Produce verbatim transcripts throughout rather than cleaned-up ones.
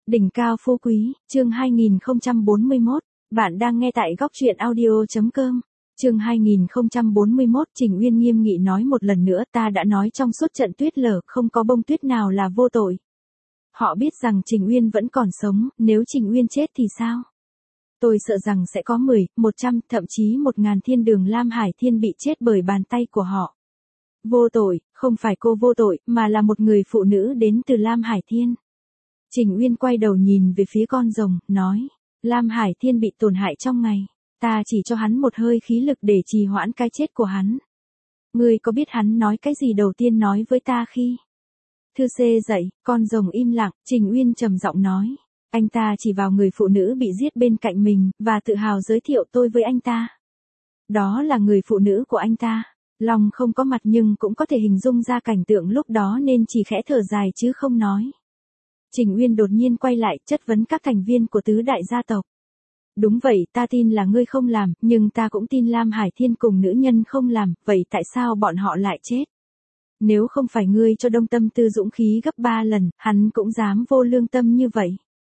Đỉnh cao phú quý, chương hai nghìn không trăm bốn mươi mốt, bạn đang nghe tại góc truyện audio chấm com. Chương hai nghìn không trăm bốn mươi mốt, Trình Uyên nghiêm nghị nói một lần nữa, ta đã nói trong suốt trận tuyết lở, không có bông tuyết nào là vô tội. Họ biết rằng Trình Uyên vẫn còn sống, nếu Trình Uyên chết thì sao? Tôi sợ rằng sẽ có mười, một trăm, thậm chí một ngàn thiên đường Lam Hải Thiên bị chết bởi bàn tay của họ. Vô tội, không phải cô vô tội, mà là một người phụ nữ đến từ Lam Hải Thiên. Trình Uyên quay đầu nhìn về phía con rồng, nói, Lam Hải Thiên bị tổn hại trong ngày, ta chỉ cho hắn một hơi khí lực để trì hoãn cái chết của hắn. Ngươi có biết hắn nói cái gì đầu tiên nói với ta khi? Thư xê dậy, con rồng im lặng, Trình Uyên trầm giọng nói, anh ta chỉ vào người phụ nữ bị giết bên cạnh mình, và tự hào giới thiệu tôi với anh ta. Đó là người phụ nữ của anh ta. Long không có mặt nhưng cũng có thể hình dung ra cảnh tượng lúc đó nên chỉ khẽ thở dài chứ không nói. Trình Uyên đột nhiên quay lại chất vấn các thành viên của tứ đại gia tộc. Đúng vậy, ta tin là ngươi không làm, nhưng ta cũng tin Lam Hải Thiên cùng nữ nhân không làm, vậy tại sao bọn họ lại chết? Nếu không phải ngươi cho Đông Tâm Tư dũng khí gấp ba lần, hắn cũng dám vô lương tâm như vậy.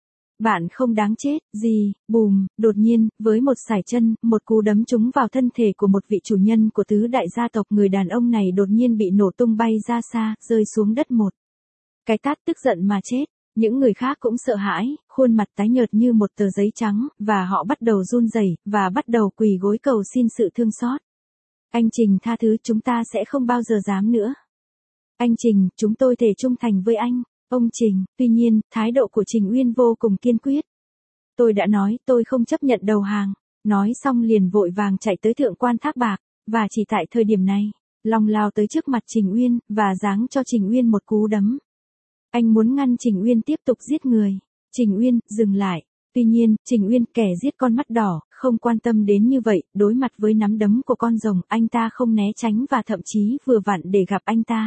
Bạn không đáng chết, gì, bùm, đột nhiên, với một sải chân, một cú đấm trúng vào thân thể của một vị chủ nhân của tứ đại gia tộc, người đàn ông này đột nhiên bị nổ tung bay ra xa, rơi xuống đất một cái tát, tức giận mà chết. Những người khác cũng sợ hãi, khuôn mặt tái nhợt như một tờ giấy trắng, và họ bắt đầu run rẩy và bắt đầu quỳ gối cầu xin sự thương xót. Anh Trình tha thứ, chúng ta sẽ không bao giờ dám nữa. Anh Trình, chúng tôi thề trung thành với anh. Ông Trình, tuy nhiên, thái độ của Trình Uyên vô cùng kiên quyết. Tôi đã nói, tôi không chấp nhận đầu hàng. Nói xong liền vội vàng chạy tới thượng quan Thác Bạc, và chỉ tại thời điểm này, Long lao tới trước mặt Trình Uyên, và giáng cho Trình Uyên một cú đấm. Anh muốn ngăn Trình Uyên tiếp tục giết người. Trình Uyên, dừng lại. Tuy nhiên, Trình Uyên, kẻ giết con mắt đỏ, không quan tâm đến như vậy, đối mặt với nắm đấm của con rồng, anh ta không né tránh và thậm chí vừa vặn để gặp anh ta.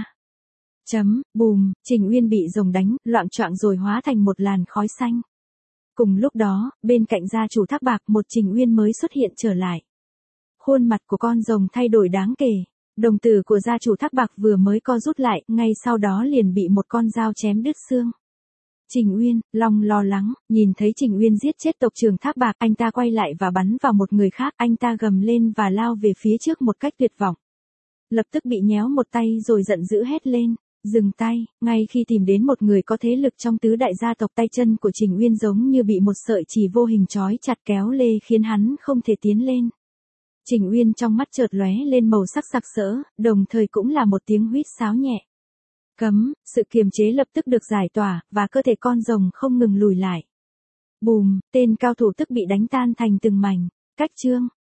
Chấm, bùm, Trình Uyên bị rồng đánh, loạng choạng rồi hóa thành một làn khói xanh. Cùng lúc đó, bên cạnh gia chủ Thác Bạc, một Trình Uyên mới xuất hiện trở lại. Khuôn mặt của con rồng thay đổi đáng kể. Đồng tử của gia chủ Thác Bạc vừa mới co rút lại, ngay sau đó liền bị một con dao chém đứt xương. Trình Uyên, Long lo lắng, nhìn thấy Trình Uyên giết chết tộc trưởng Thác Bạc, anh ta quay lại và bắn vào một người khác, anh ta gầm lên và lao về phía trước một cách tuyệt vọng. Lập tức bị nhéo một tay rồi giận dữ hét lên, dừng tay, ngay khi tìm đến một người có thế lực trong tứ đại gia tộc, tay chân của Trình Uyên giống như bị một sợi chỉ vô hình trói chặt kéo lê khiến hắn không thể tiến lên. Trình Uyên trong mắt chợt lóe lên màu sắc sặc sỡ, đồng thời cũng là một tiếng huýt sáo nhẹ. Cấm, sự kiềm chế lập tức được giải tỏa, và cơ thể con rồng không ngừng lùi lại. Bùm, tên cao thủ tức bị đánh tan thành từng mảnh. Cách chương,